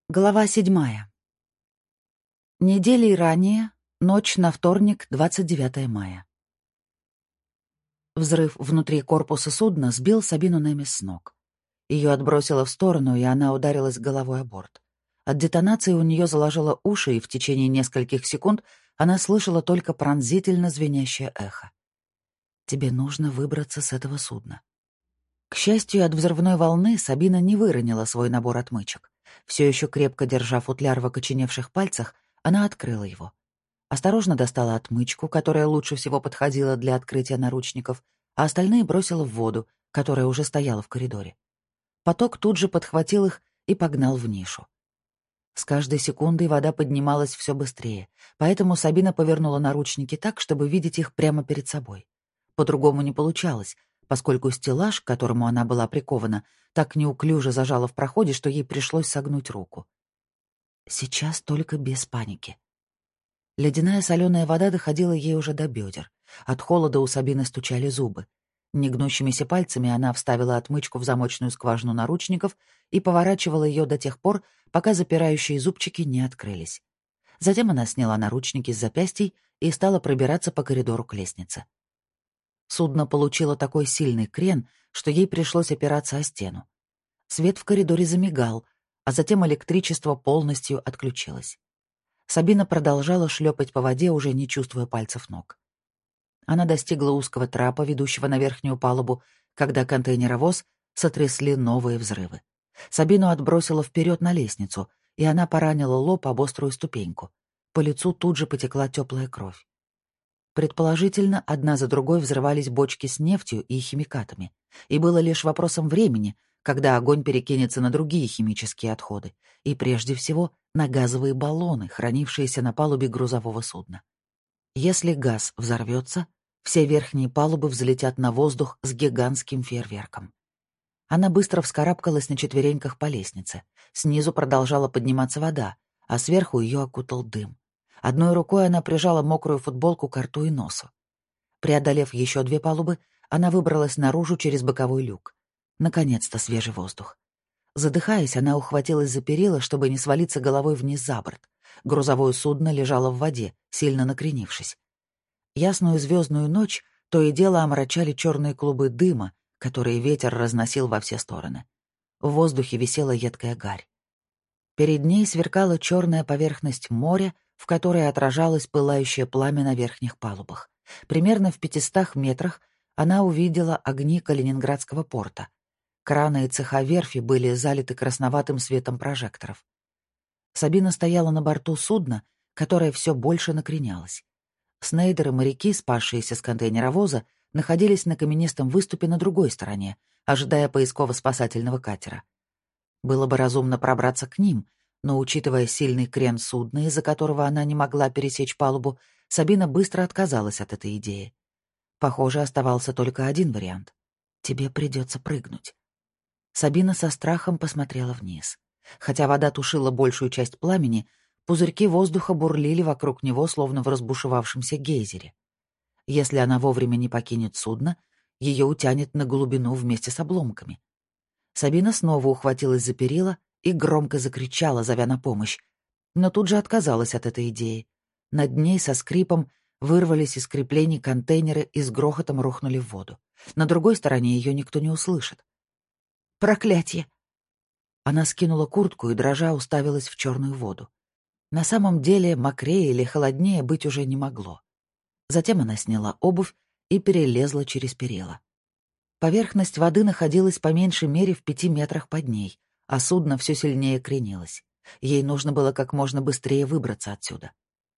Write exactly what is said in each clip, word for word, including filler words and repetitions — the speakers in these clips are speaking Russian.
Глава седьмая. Неделей ранее, ночь на вторник, двадцать девятое мая. Взрыв внутри корпуса судна сбил Сабину Немис с ног. Ее отбросило в сторону, и она ударилась головой о борт. От детонации у нее заложило уши, и в течение нескольких секунд она слышала только пронзительно звенящее эхо. «Тебе нужно выбраться с этого судна». К счастью, от взрывной волны Сабина не выронила свой набор отмычек. Все еще крепко держа футляр в окоченевших пальцах, она открыла его. Осторожно достала отмычку, которая лучше всего подходила для открытия наручников, а остальные бросила в воду, которая уже стояла в коридоре. Поток тут же подхватил их и погнал в нишу. С каждой секундой вода поднималась все быстрее, поэтому Сабина повернула наручники так, чтобы видеть их прямо перед собой. По-другому не получалось, поскольку стеллаж, к которому она была прикована, так неуклюже зажала в проходе, что ей пришлось согнуть руку. Сейчас только без паники. Ледяная соленая вода доходила ей уже до бедер. От холода у Сабины стучали зубы. Негнущимися пальцами она вставила отмычку в замочную скважину наручников и поворачивала ее до тех пор, пока запирающие зубчики не открылись. Затем она сняла наручники с запястий и стала пробираться по коридору к лестнице. Судно получило такой сильный крен, что ей пришлось опираться о стену. Свет в коридоре замигал, а затем электричество полностью отключилось. Сабина продолжала шлепать по воде, уже не чувствуя пальцев ног. Она достигла узкого трапа, ведущего на верхнюю палубу, когда контейнеровоз сотрясли новые взрывы. Сабину отбросило вперед на лестницу, и она поранила лоб об острую ступеньку. По лицу тут же потекла теплая кровь. Предположительно, одна за другой взрывались бочки с нефтью и химикатами, и было лишь вопросом времени, когда огонь перекинется на другие химические отходы, и прежде всего на газовые баллоны, хранившиеся на палубе грузового судна. Если газ взорвется, все верхние палубы взлетят на воздух с гигантским фейерверком. Она быстро вскарабкалась на четвереньках по лестнице. Снизу продолжала подниматься вода, а сверху ее окутал дым. Одной рукой она прижала мокрую футболку к рту и носу. Преодолев еще две палубы, она выбралась наружу через боковой люк. Наконец-то свежий воздух. Задыхаясь, она ухватилась за перила, чтобы не свалиться головой вниз за борт. Грузовое судно лежало в воде, сильно накренившись. Ясную звездную ночь то и дело омрачали черные клубы дыма, которые ветер разносил во все стороны. В воздухе висела едкая гарь. Перед ней сверкала черная поверхность моря, в которой отражалось пылающее пламя на верхних палубах. Примерно в пятистах метрах она увидела огни Калининградского порта. Краны и цеха верфи были залиты красноватым светом прожекторов. Сабина стояла на борту судна, которое все больше накренялось. Снейдер и моряки, спасшиеся с контейнеровоза, находились на каменистом выступе на другой стороне, ожидая поисково-спасательного катера. Было бы разумно пробраться к ним, но, учитывая сильный крен судна, из-за которого она не могла пересечь палубу, Сабина быстро отказалась от этой идеи. Похоже, оставался только один вариант. Тебе придется прыгнуть. Сабина со страхом посмотрела вниз. Хотя вода тушила большую часть пламени, пузырьки воздуха бурлили вокруг него, словно в разбушевавшемся гейзере. Если она вовремя не покинет судно, ее утянет на глубину вместе с обломками. Сабина снова ухватилась за перила и громко закричала, зовя на помощь, но тут же отказалась от этой идеи. Над ней со скрипом вырвались из креплений контейнеры и с грохотом рухнули в воду. На другой стороне ее никто не услышит. «Проклятье!» Она скинула куртку и, дрожа, уставилась в черную воду. На самом деле мокрее или холоднее быть уже не могло. Затем она сняла обувь и перелезла через перила. Поверхность воды находилась по меньшей мере в пяти метрах под ней, а судно все сильнее кренилось. Ей нужно было как можно быстрее выбраться отсюда.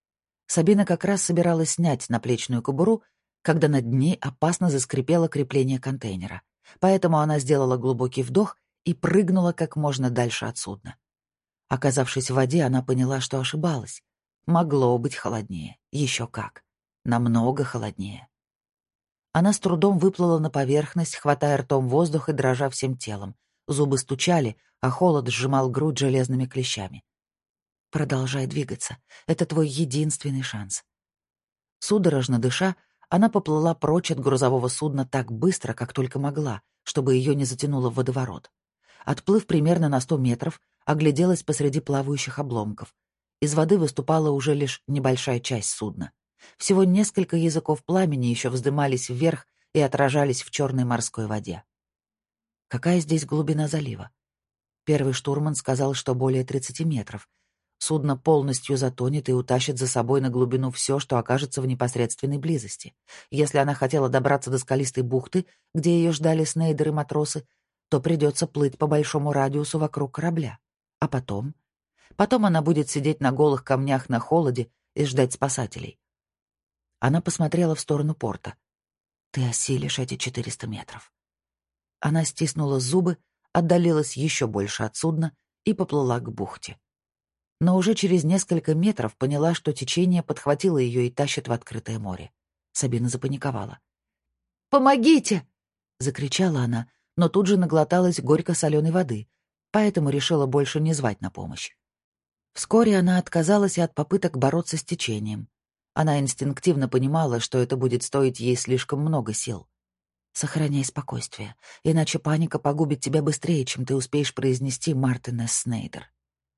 Сабина как раз собиралась снять наплечную кобуру, когда над ней опасно заскрипело крепление контейнера. Поэтому она сделала глубокий вдох и прыгнула как можно дальше от судна. Оказавшись в воде, она поняла, что ошибалась. Могло быть холоднее. Еще как. Намного холоднее. Она с трудом выплыла на поверхность, хватая ртом воздух и дрожа всем телом. Зубы стучали, а холод сжимал грудь железными клещами. Продолжай двигаться. Это твой единственный шанс. Судорожно дыша, она поплыла прочь от грузового судна так быстро, как только могла, чтобы ее не затянуло в водоворот. Отплыв примерно на сто метров, огляделась посреди плавающих обломков. Из воды выступала уже лишь небольшая часть судна. Всего несколько языков пламени еще вздымались вверх и отражались в черной морской воде. Какая здесь глубина залива? Первый штурман сказал, что более тридцати метров. Судно полностью затонет и утащит за собой на глубину все, что окажется в непосредственной близости. Если она хотела добраться до скалистой бухты, где ее ждали Снейдер и матросы, то придется плыть по большому радиусу вокруг корабля. А потом? Потом она будет сидеть на голых камнях на холоде и ждать спасателей. Она посмотрела в сторону порта. «Ты осилишь эти четыреста метров». Она стиснула зубы, отдалилась еще больше от судна и поплыла к бухте. Но уже через несколько метров поняла, что течение подхватило ее и тащит в открытое море. Сабина запаниковала. «Помогите!» — закричала она, но тут же наглоталась горько-соленой воды, поэтому решила больше не звать на помощь. Вскоре она отказалась и от попыток бороться с течением. Она инстинктивно понимала, что это будет стоить ей слишком много сил. «Сохраняй спокойствие, иначе паника погубит тебя быстрее, чем ты успеешь произнести Мартин С. Снейдер».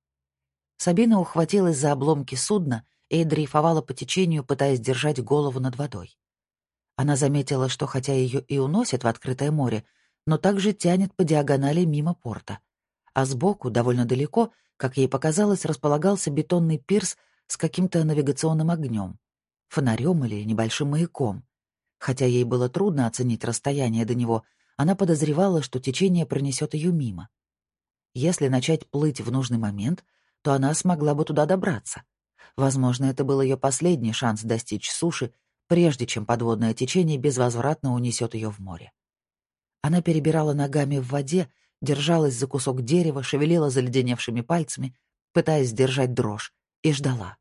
Сабина ухватилась за обломки судна и дрейфовала по течению, пытаясь держать голову над водой. Она заметила, что хотя ее и уносит в открытое море, но также тянет по диагонали мимо порта. А сбоку, довольно далеко, как ей показалось, располагался бетонный пирс с каким-то навигационным огнем, фонарем или небольшим маяком. Хотя ей было трудно оценить расстояние до него, она подозревала, что течение пронесет ее мимо. Если начать плыть в нужный момент, то она смогла бы туда добраться. Возможно, это был ее последний шанс достичь суши, прежде чем подводное течение безвозвратно унесет ее в море. Она перебирала ногами в воде, держалась за кусок дерева, шевелила заледеневшими пальцами, пытаясь сдержать дрожь, и ждала.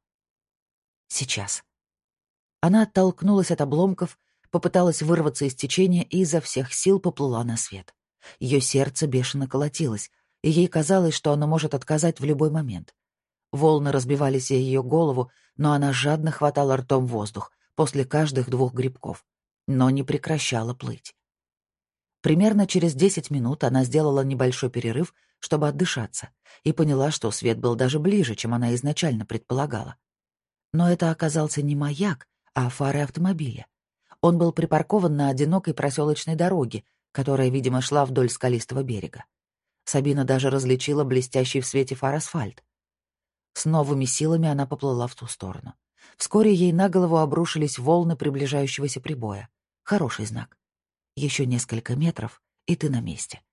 Сейчас. Она оттолкнулась от обломков, попыталась вырваться из течения и изо всех сил поплыла на свет. Ее сердце бешено колотилось, и ей казалось, что оно может отказать в любой момент. Волны разбивались о ее голову, но она жадно хватала ртом воздух после каждых двух грибков, но не прекращала плыть. Примерно через десять минут она сделала небольшой перерыв, чтобы отдышаться, и поняла, что свет был даже ближе, чем она изначально предполагала. Но это оказался не маяк, а фары автомобиля. Он был припаркован на одинокой проселочной дороге, которая, видимо, шла вдоль скалистого берега. Сабина даже различила блестящий в свете фар асфальт. С новыми силами она поплыла в ту сторону. Вскоре ей на голову обрушились волны приближающегося прибоя. Хороший знак. Еще несколько метров, и ты на месте.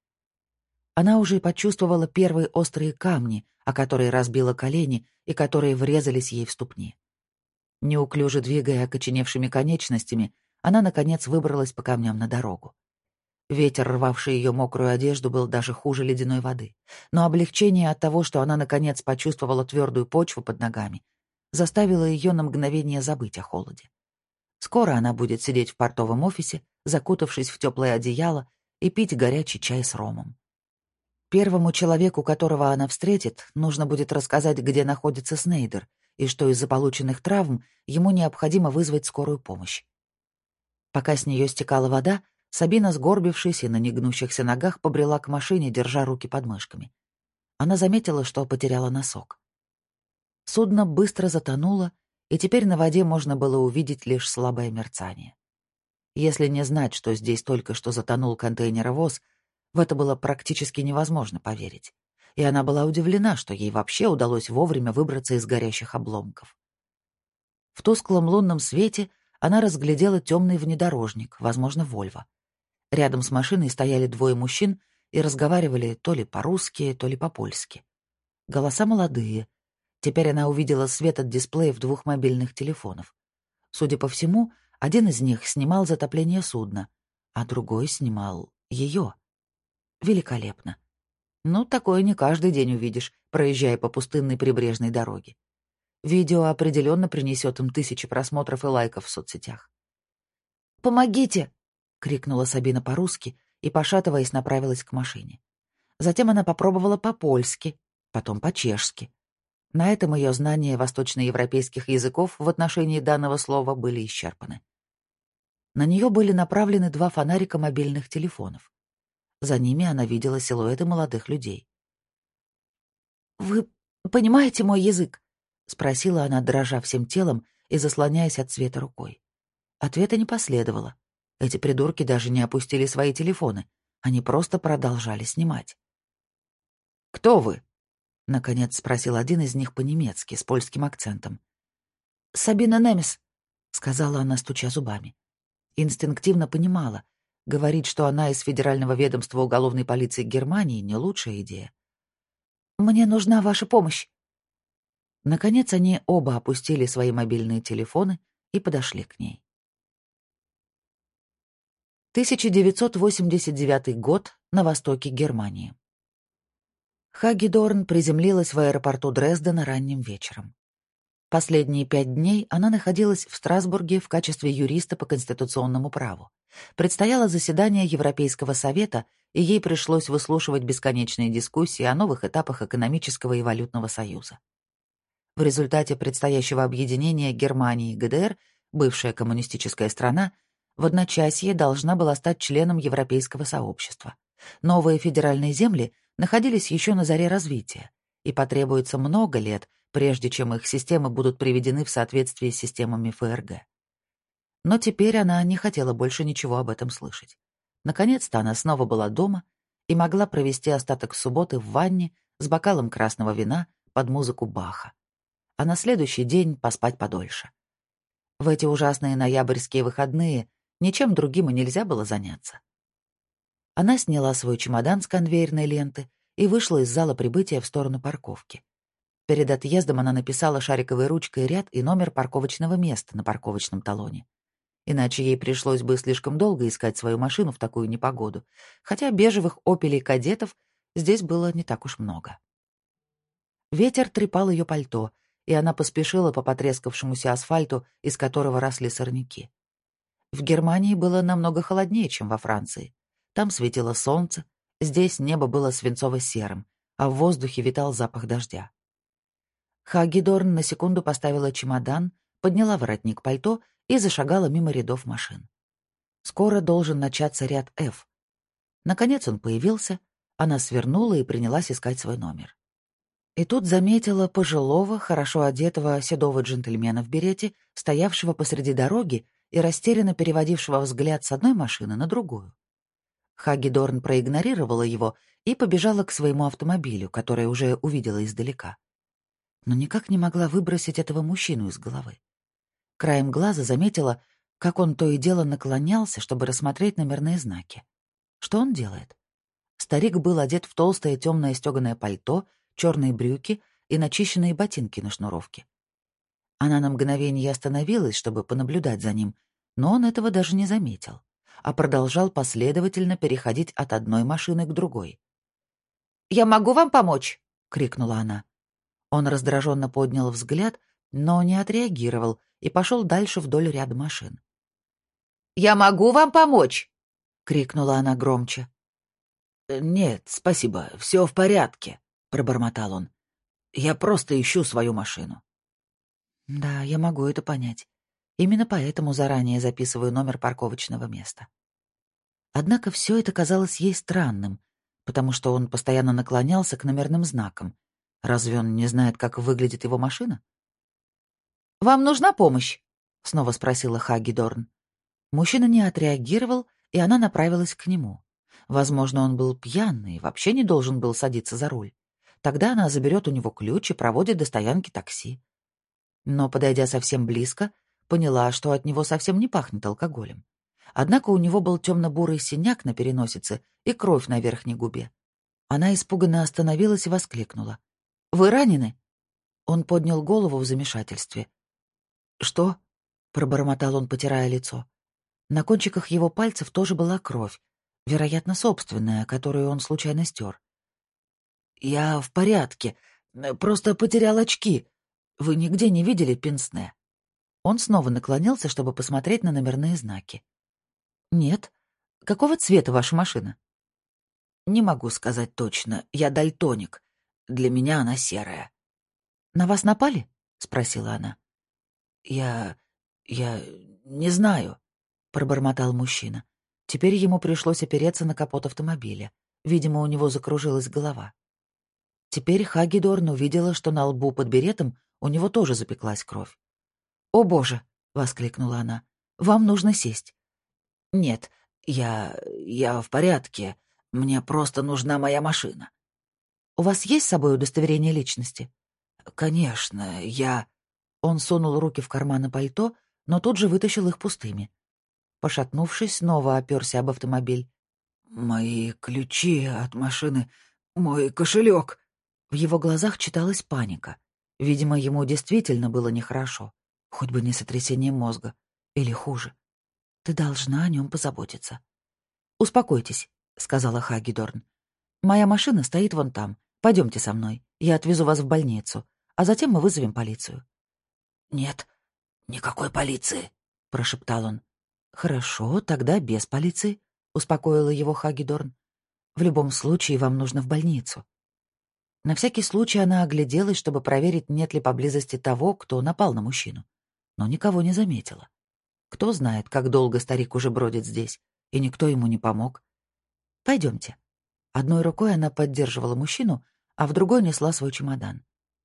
Она уже почувствовала первые острые камни, о которые разбила колени и которые врезались ей в ступни. Неуклюже двигая окоченевшими конечностями, она, наконец, выбралась по камням на дорогу. Ветер, рвавший ее мокрую одежду, был даже хуже ледяной воды. Но облегчение от того, что она, наконец, почувствовала твердую почву под ногами, заставило ее на мгновение забыть о холоде. Скоро она будет сидеть в портовом офисе, закутавшись в теплое одеяло, и пить горячий чай с ромом. Первому человеку, которого она встретит, нужно будет рассказать, где находится Снейдер, и что из-за полученных травм ему необходимо вызвать скорую помощь. Пока с нее стекала вода, Сабина, сгорбившись и на негнущихся ногах, побрела к машине, держа руки под мышками. Она заметила, что потеряла носок. Судно быстро затонуло, и теперь на воде можно было увидеть лишь слабое мерцание. Если не знать, что здесь только что затонул контейнеровоз, в это было практически невозможно поверить. И она была удивлена, что ей вообще удалось вовремя выбраться из горящих обломков. В тусклом лунном свете она разглядела темный внедорожник, возможно, «Вольво». Рядом с машиной стояли двое мужчин и разговаривали то ли по-русски, то ли по-польски. Голоса молодые. Теперь она увидела свет от дисплеев двух мобильных телефонов. Судя по всему, один из них снимал затопление судна, а другой снимал ее. Великолепно. Ну, такое не каждый день увидишь, проезжая по пустынной прибрежной дороге. Видео определенно принесет им тысячи просмотров и лайков в соцсетях. «Помогите!» — крикнула Сабина по-русски и, пошатываясь, направилась к машине. Затем она попробовала по-польски, потом по-чешски. На этом ее знания восточноевропейских языков в отношении данного слова были исчерпаны. На нее были направлены два фонарика мобильных телефонов. За ними она видела силуэты молодых людей. «Вы понимаете мой язык?» — спросила она, дрожа всем телом и заслоняясь от света рукой. Ответа не последовало. Эти придурки даже не опустили свои телефоны. Они просто продолжали снимать. «Кто вы?» — наконец спросил один из них по-немецки, с польским акцентом. «Сабина Немес», — сказала она, стуча зубами. Инстинктивно понимала. Говорить, что она из Федерального ведомства уголовной полиции Германии, не лучшая идея. «Мне нужна ваша помощь». Наконец они оба опустили свои мобильные телефоны и подошли к ней. тысяча девятьсот восемьдесят девятый год, на востоке Германии. Хаги Дорн приземлилась в аэропорту Дрездена ранним вечером. Последние пять дней она находилась в Страсбурге в качестве юриста по конституционному праву. Предстояло заседание Европейского совета, и ей пришлось выслушивать бесконечные дискуссии о новых этапах экономического и валютного союза. В результате предстоящего объединения Германии и ГДР, бывшая коммунистическая страна, в одночасье должна была стать членом Европейского сообщества. Новые федеральные земли находились еще на заре развития, и потребуется много лет, прежде чем их системы будут приведены в соответствие с системами ФРГ. Но теперь она не хотела больше ничего об этом слышать. Наконец-то она снова была дома и могла провести остаток субботы в ванне с бокалом красного вина под музыку Баха, а на следующий день поспать подольше. В эти ужасные ноябрьские выходные ничем другим и нельзя было заняться. Она сняла свой чемодан с конвейерной ленты и вышла из зала прибытия в сторону парковки. Перед отъездом она написала шариковой ручкой ряд и номер парковочного места на парковочном талоне. Иначе ей пришлось бы слишком долго искать свою машину в такую непогоду, хотя бежевых «Опелей» кадетов здесь было не так уж много. Ветер трепал ее пальто, и она поспешила по потрескавшемуся асфальту, из которого росли сорняки. В Германии было намного холоднее, чем во Франции. Там светило солнце, здесь небо было свинцово-серым, а в воздухе витал запах дождя. Хаги Дорн на секунду поставила чемодан, подняла воротник пальто и зашагала мимо рядов машин. Скоро должен начаться ряд F. Наконец он появился, она свернула и принялась искать свой номер. И тут заметила пожилого, хорошо одетого седого джентльмена в берете, стоявшего посреди дороги и растерянно переводившего взгляд с одной машины на другую. Хаги Дорн проигнорировала его и побежала к своему автомобилю, который уже увидела издалека. Но никак не могла выбросить этого мужчину из головы. Краем глаза заметила, как он то и дело наклонялся, чтобы рассмотреть номерные знаки. Что он делает? Старик был одет в толстое темное стеганое пальто, черные брюки и начищенные ботинки на шнуровке. Она на мгновение остановилась, чтобы понаблюдать за ним, но он этого даже не заметил, а продолжал последовательно переходить от одной машины к другой. «Я могу вам помочь?» — крикнула она. Он раздраженно поднял взгляд, но не отреагировал и пошел дальше вдоль ряда машин. «Я могу вам помочь?» — крикнула она громче. «Нет, спасибо, все в порядке», — пробормотал он. «Я просто ищу свою машину». Да, я могу это понять. Именно поэтому заранее записываю номер парковочного места. Однако все это казалось ей странным, потому что он постоянно наклонялся к номерным знакам. Разве он не знает, как выглядит его машина? «Вам нужна помощь?» — снова спросила Хаги Дорн. Мужчина не отреагировал, и она направилась к нему. Возможно, он был пьяный и вообще не должен был садиться за руль. Тогда она заберет у него ключ и проводит до стоянки такси. Но, подойдя совсем близко, поняла, что от него совсем не пахнет алкоголем. Однако у него был темно-бурый синяк на переносице и кровь на верхней губе. Она испуганно остановилась и воскликнула. «Вы ранены?» Он поднял голову в замешательстве. «Что?» — пробормотал он, потирая лицо. На кончиках его пальцев тоже была кровь, вероятно, собственная, которую он случайно стер. «Я в порядке, просто потерял очки. Вы нигде не видели пенсне?» Он снова наклонился, чтобы посмотреть на номерные знаки. «Нет. Какого цвета ваша машина?» «Не могу сказать точно. Я дальтоник. Для меня она серая». «На вас напали?» — спросила она. «Я... я не знаю», — пробормотал мужчина. Теперь ему пришлось опереться на капот автомобиля. Видимо, у него закружилась голова. Теперь Хагедорн увидела, что на лбу под беретом у него тоже запеклась кровь. «О, боже!» — воскликнула она. «Вам нужно сесть». «Нет, я... я в порядке. Мне просто нужна моя машина». «У вас есть с собой удостоверение личности?» «Конечно, я...» Он сунул руки в карманы пальто, но тут же вытащил их пустыми. Пошатнувшись, снова оперся об автомобиль. «Мои ключи от машины, мой кошелек». В его глазах читалась паника. Видимо, ему действительно было нехорошо. Хоть бы не сотрясение мозга. Или хуже. Ты должна о нем позаботиться. «Успокойтесь», — сказала Хагедорн. «Моя машина стоит вон там. Пойдемте со мной. Я отвезу вас в больницу. А затем мы вызовем полицию». «Нет, никакой полиции», — прошептал он. «Хорошо, тогда без полиции», — успокоила его Хагедорн. «В любом случае вам нужно в больницу». На всякий случай она огляделась, чтобы проверить, нет ли поблизости того, кто напал на мужчину. Но никого не заметила. Кто знает, как долго старик уже бродит здесь, и никто ему не помог. Пойдемте. Одной рукой она поддерживала мужчину, а в другой несла свой чемодан.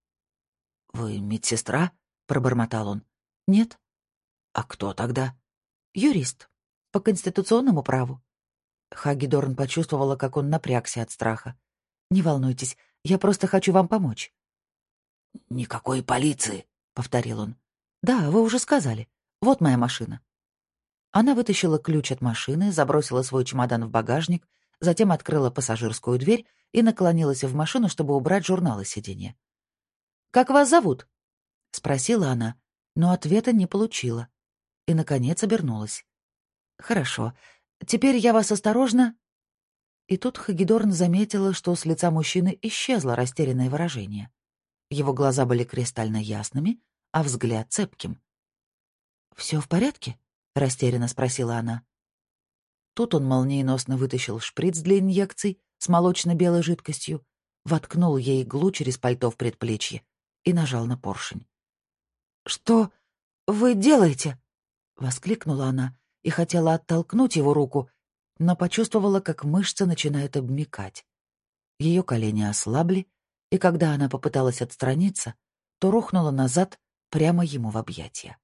«Вы медсестра?» — пробормотал он. «Нет». «А кто тогда?» «Юрист. По конституционному праву». Хагедорн почувствовала, как он напрягся от страха. «Не волнуйтесь, я просто хочу вам помочь». «Никакой полиции», — повторил он. «Да, вы уже сказали. Вот моя машина». Она вытащила ключ от машины, забросила свой чемодан в багажник, затем открыла пассажирскую дверь и наклонилась в машину, чтобы убрать журналы сиденья. «Как вас зовут?» — спросила она, но ответа не получила. И, наконец, обернулась. «Хорошо. Теперь я вас осторожно...» И тут Хагедорн заметила, что с лица мужчины исчезло растерянное выражение. Его глаза были кристально ясными, а взгляд цепким. «Все в порядке?» — растерянно спросила она. Тут он молниеносно вытащил шприц для инъекций с молочно-белой жидкостью, воткнул ей иглу через пальто в предплечье и нажал на поршень. «Что вы делаете?» — воскликнула она и хотела оттолкнуть его руку, но почувствовала, как мышцы начинают обмякать. Ее колени ослабли, и когда она попыталась отстраниться, то рухнула назад прямо ему в объятия.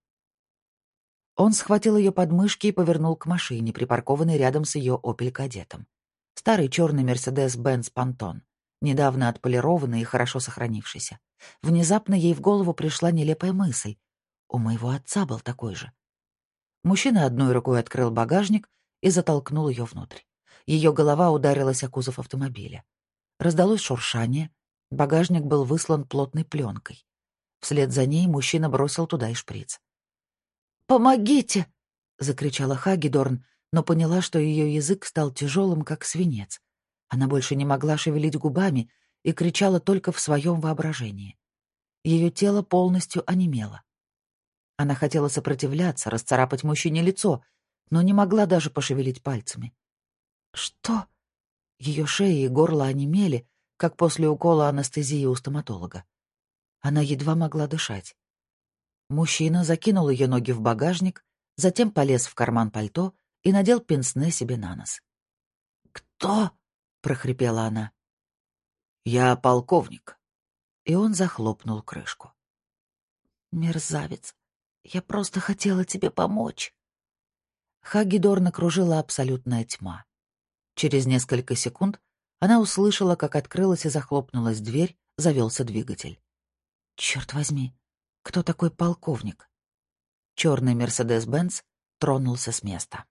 Он схватил ее подмышки и повернул к машине, припаркованной рядом с ее «Опель-кадетом». Старый черный «Мерседес-Бенц Пантон», недавно отполированный и хорошо сохранившийся. Внезапно ей в голову пришла нелепая мысль. У моего отца был такой же. Мужчина одной рукой открыл багажник и затолкнул ее внутрь. Ее голова ударилась о кузов автомобиля. Раздалось шуршание. Багажник был выслан плотной пленкой. Вслед за ней мужчина бросил туда и шприц. «Помогите!» — закричала Хагедорн, но поняла, что ее язык стал тяжелым, как свинец. Она больше не могла шевелить губами и кричала только в своем воображении. Ее тело полностью онемело. Она хотела сопротивляться, расцарапать мужчине лицо, но не могла даже пошевелить пальцами. «Что?» Ее шея и горло онемели, как после укола анестезии у стоматолога. Она едва могла дышать. Мужчина закинул ее ноги в багажник, затем полез в карман пальто и надел пенсне себе на нос. «Кто?» — прохрипела она. «Я полковник». И он захлопнул крышку. «Мерзавец, я просто хотела тебе помочь». Хагедорн окружила абсолютная тьма. Через несколько секунд она услышала, как открылась и захлопнулась дверь, завелся двигатель. Черт возьми, кто такой полковник? Черный «Мерседес-Бенц» тронулся с места.